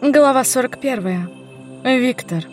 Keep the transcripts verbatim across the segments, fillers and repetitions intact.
Глава сорок первая. Виктор.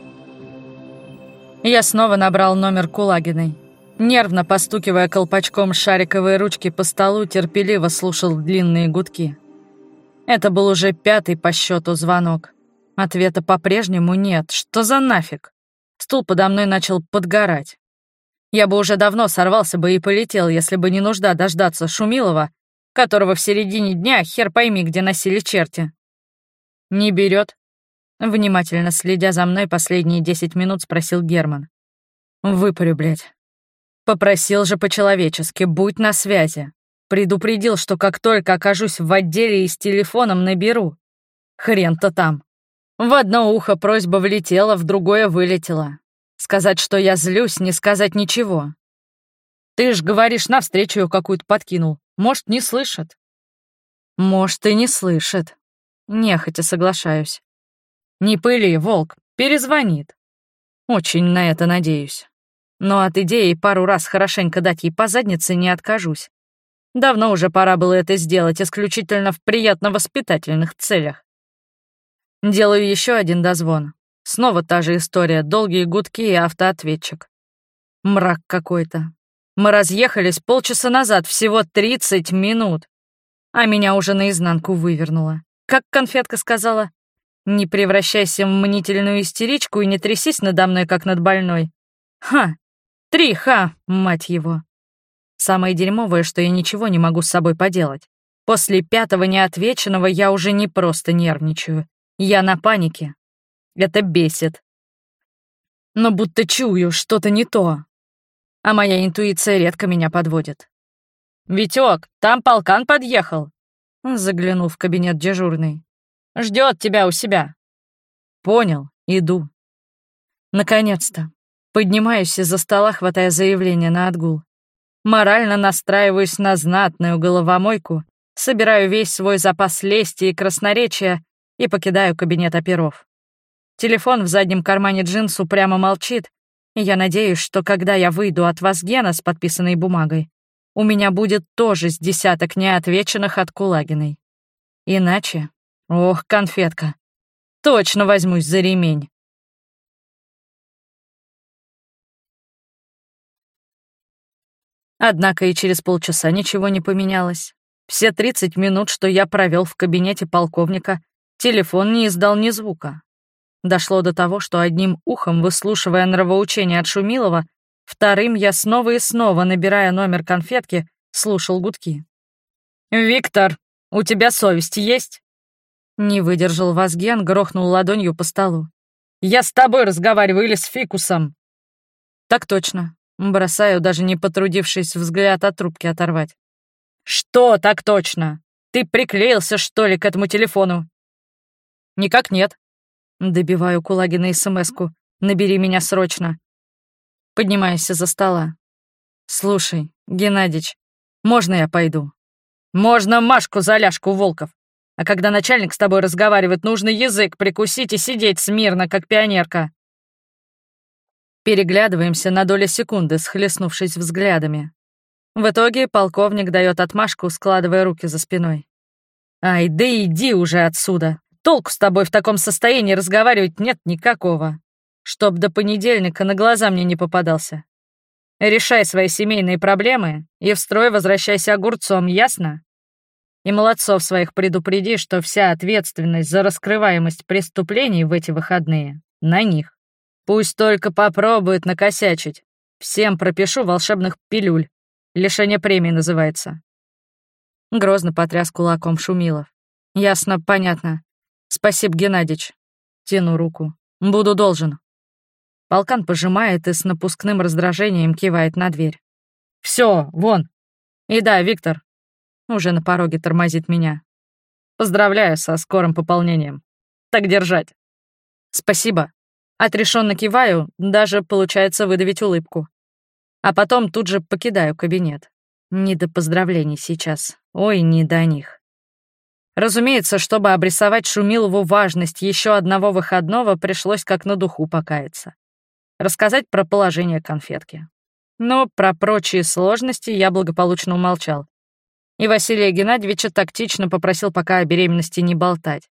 Я снова набрал номер Кулагиной. Нервно постукивая колпачком шариковой ручки по столу, терпеливо слушал длинные гудки. Это был уже пятый по счету звонок. Ответа по-прежнему нет. Что за нафиг? Стул подо мной начал подгорать. Я бы уже давно сорвался бы и полетел, если бы не нужда дождаться Шумилова, которого в середине дня хер пойми, где носили черти. «Не берет?» Внимательно следя за мной последние десять минут, спросил Герман. «Выпарю, блядь. Попросил же по-человечески, будь на связи. Предупредил, что как только окажусь в отделе и с телефоном наберу. Хрен-то там. В одно ухо просьба влетела, в другое вылетела. Сказать, что я злюсь, не сказать ничего. Ты ж, говоришь, навстречу ее какую-то подкинул. Может, не слышит?» «Может, и не слышит. Нехотя соглашаюсь. Не пыли, волк, перезвонит. Очень на это надеюсь. Но от идеи пару раз хорошенько дать ей по заднице не откажусь. Давно уже пора было это сделать исключительно в приятно-воспитательных целях. Делаю еще один дозвон. Снова та же история, долгие гудки и автоответчик. Мрак какой-то. Мы разъехались полчаса назад, всего тридцать минут. А меня уже наизнанку вывернуло. Как конфетка сказала, не превращайся в мнительную истеричку и не трясись надо мной, как над больной. Ха! Три ха, мать его. Самое дерьмовое, что я ничего не могу с собой поделать. После пятого неотвеченного я уже не просто нервничаю. Я на панике. Это бесит. Но будто чую, что-то не то. А моя интуиция редко меня подводит. «Витёк, там полкан подъехал!» Заглянул в кабинет дежурный. «Ждёт тебя у себя». «Понял, иду». Наконец-то. Поднимаюсь из-за стола, хватая заявление на отгул. Морально настраиваюсь на знатную головомойку, собираю весь свой запас лести и красноречия и покидаю кабинет оперов. Телефон в заднем кармане джинс упрямо молчит, и я надеюсь, что когда я выйду от Вазгена с подписанной бумагой, у меня будет тоже с десяток неотвеченных от Кулагиной. Иначе, ох, конфетка, точно возьмусь за ремень. Однако и через полчаса ничего не поменялось. Все тридцать минут, что я провел в кабинете полковника, телефон не издал ни звука. Дошло до того, что одним ухом, выслушивая нравоучение от Шумилова, вторым я снова и снова, набирая номер конфетки, слушал гудки. «Виктор, у тебя совесть есть?» Не выдержал Вазген, грохнул ладонью по столу. «Я с тобой разговариваю или с фикусом?» «Так точно». Бросаю, даже не потрудившись взгляд от трубки оторвать. «Что так точно? Ты приклеился, что ли, к этому телефону?» «Никак нет». Добиваю Кулагина эс-эм-эску. «Набери меня срочно». Поднимаюсь из-за стола. «Слушай, Геннадич, можно я пойду?» «Можно Машку за ляжку, Волков. А когда начальник с тобой разговаривает, нужно язык прикусить и сидеть смирно, как пионерка». Переглядываемся на долю секунды, схлестнувшись взглядами. В итоге полковник дает отмашку, складывая руки за спиной. «Ай, да иди уже отсюда. Толку с тобой в таком состоянии разговаривать нет никакого. Чтоб до понедельника на глаза мне не попадался. Решай свои семейные проблемы и в строй возвращайся огурцом, ясно? И молодцов своих предупреди, что вся ответственность за раскрываемость преступлений в эти выходные на них. Пусть только попробуют накосячить. Всем пропишу волшебных пилюль. Лишение премии называется». Грозно потряс кулаком Шумилов. «Ясно, понятно. Спасибо, Геннадич». Тяну руку. «Буду должен». Полкан пожимает и с напускным раздражением кивает на дверь. «Все, вон!» «И да, Виктор». Уже на пороге тормозит меня. «Поздравляю со скорым пополнением. Так держать». «Спасибо». Отрешенно киваю, даже получается выдавить улыбку. А потом тут же покидаю кабинет. Не до поздравлений сейчас. Ой, не до них. Разумеется, чтобы обрисовать Шумилову важность еще одного выходного, пришлось как на духу покаяться. Рассказать про положение конфетки. Но про прочие сложности я благополучно умолчал. И Василия Геннадьевича тактично попросил пока о беременности не болтать.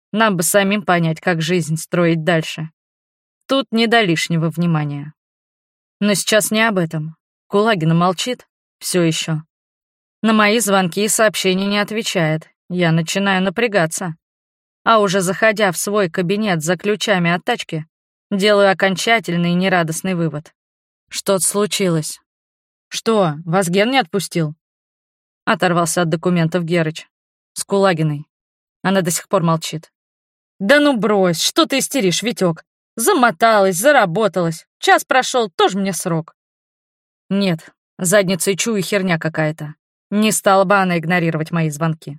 Нам бы самим понять, как жизнь строить дальше. Тут не до лишнего внимания. Но сейчас не об этом. Кулагина молчит все еще. На мои звонки и сообщения не отвечает. Я начинаю напрягаться. А уже заходя в свой кабинет за ключами от тачки, делаю окончательный и нерадостный вывод. Что-то случилось. Что, вас Ген не отпустил? Оторвался от документов Герыч. С Кулагиной. Она до сих пор молчит. Да ну брось, что ты истеришь, Витёк? Замоталась, заработалась. Час прошел, тоже мне срок. Нет, задницей чую херня какая-то. Не стала бы она игнорировать мои звонки.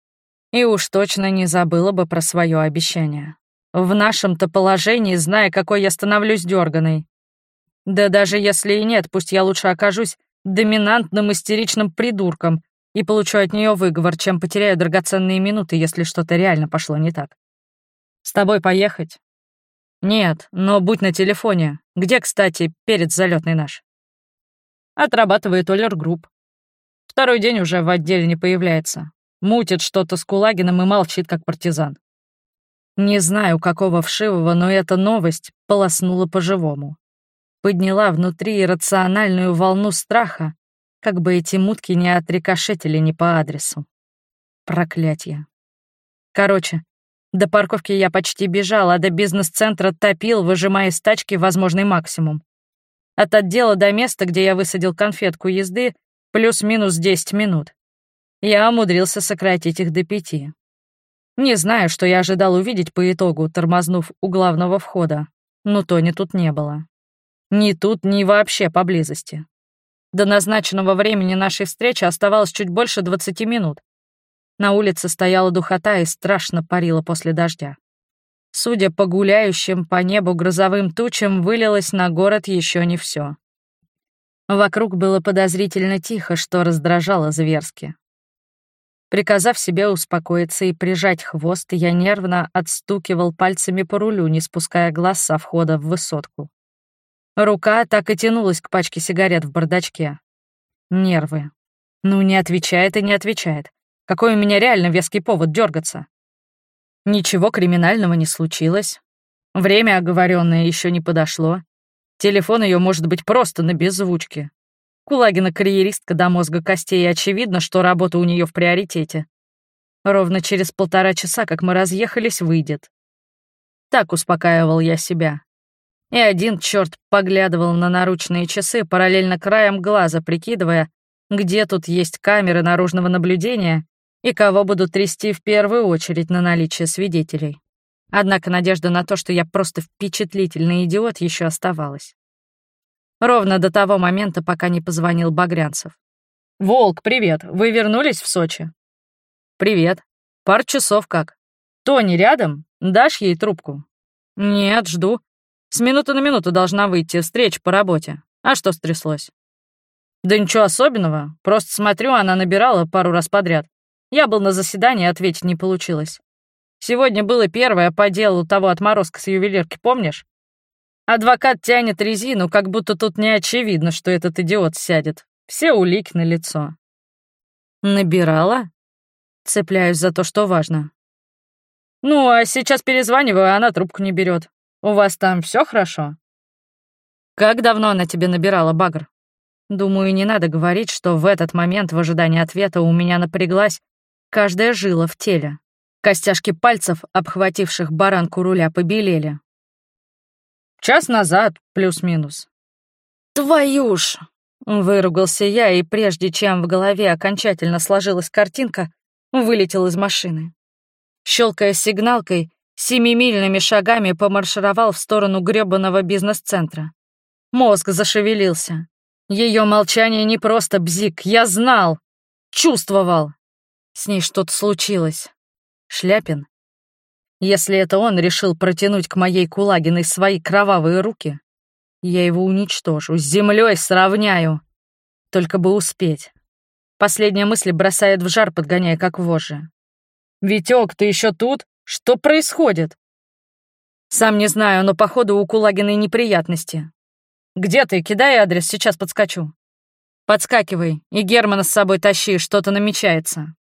И уж точно не забыла бы про свое обещание. В нашем-то положении, зная, какой я становлюсь дерганой. Да даже если и нет, пусть я лучше окажусь доминантным истеричным придурком и получу от нее выговор, чем потеряю драгоценные минуты, если что-то реально пошло не так. С тобой поехать? Нет, но будь на телефоне. Где, кстати, перец залетный наш? Отрабатывает Олер Групп. Второй день уже в отделе не появляется. Мутит что-то с Кулагиным и молчит, как партизан. Не знаю, какого вшивого, но эта новость полоснула по-живому. Подняла внутри иррациональную волну страха, как бы эти мутки не отрикошетили не по адресу. Проклятье. Короче, до парковки я почти бежал, а до бизнес-центра топил, выжимая из тачки возможный максимум. От отдела до места, где я высадил конфетку езды, плюс-минус десять минут. Я умудрился сократить их до пяти. Не знаю, что я ожидал увидеть по итогу, тормознув у главного входа, но Тони тут не было. Ни тут, ни вообще поблизости. До назначенного времени нашей встречи оставалось чуть больше двадцати минут. На улице стояла духота и страшно парило после дождя. Судя по гуляющим по небу грозовым тучам, вылилось на город еще не все. Вокруг было подозрительно тихо, что раздражало зверски. Приказав себе успокоиться и прижать хвост, я нервно отстукивал пальцами по рулю, не спуская глаз со входа в высотку. Рука так и тянулась к пачке сигарет в бардачке. Нервы. Ну, не отвечает и не отвечает. Какой у меня реально веский повод дергаться? Ничего криминального не случилось. Время оговоренное еще не подошло. Телефон ее может быть просто на беззвучке. Кулагина карьеристка до мозга костей, и очевидно, что работа у нее в приоритете. Ровно через полтора часа, как мы разъехались, выйдет. Так успокаивал я себя. И один черт поглядывал на наручные часы, параллельно краем глаза прикидывая, где тут есть камеры наружного наблюдения и кого будут трясти в первую очередь на наличие свидетелей. Однако надежда на то, что я просто впечатлительный идиот, еще оставалась. Ровно до того момента, пока не позвонил Багрянцев. «Волк, привет. Вы вернулись в Сочи?» «Привет. Пару часов как. Тони рядом? Дашь ей трубку?» «Нет, жду. С минуты на минуту должна выйти, встреча по работе. А что стряслось?» «Да ничего особенного. Просто смотрю, она набирала пару раз подряд. Я был на заседании, ответить не получилось. Сегодня было первое по делу того отморозка с ювелирки, помнишь? Адвокат тянет резину, как будто тут не очевидно, что этот идиот сядет. Все улики налицо». «Набирала?» Цепляюсь за то, что важно. «Ну, а сейчас перезваниваю, а она трубку не берет. У вас там все хорошо?» «Как давно она тебе набирала, Багр?» Думаю, не надо говорить, что в этот момент в ожидании ответа у меня напряглась каждая жила в теле. Костяшки пальцев, обхвативших баранку руля, побелели. «Час назад, плюс-минус». «Твою ж!» — выругался я, и прежде чем в голове окончательно сложилась картинка, вылетел из машины. Щелкая сигналкой, семимильными шагами помаршировал в сторону грёбаного бизнес-центра. Мозг зашевелился. Ее молчание не просто бзик, я знал, чувствовал. С ней что-то случилось. Шляпин? Если это он решил протянуть к моей Кулагиной свои кровавые руки, я его уничтожу, с землей сравняю. Только бы успеть. Последняя мысль бросает в жар, подгоняя как вожжи. «Витёк, ты еще тут? Что происходит?» Сам не знаю, но походу у Кулагиной неприятности. «Где ты? Кидай адрес, сейчас подскочу». «Подскакивай, и Германа с собой тащи, что-то намечается».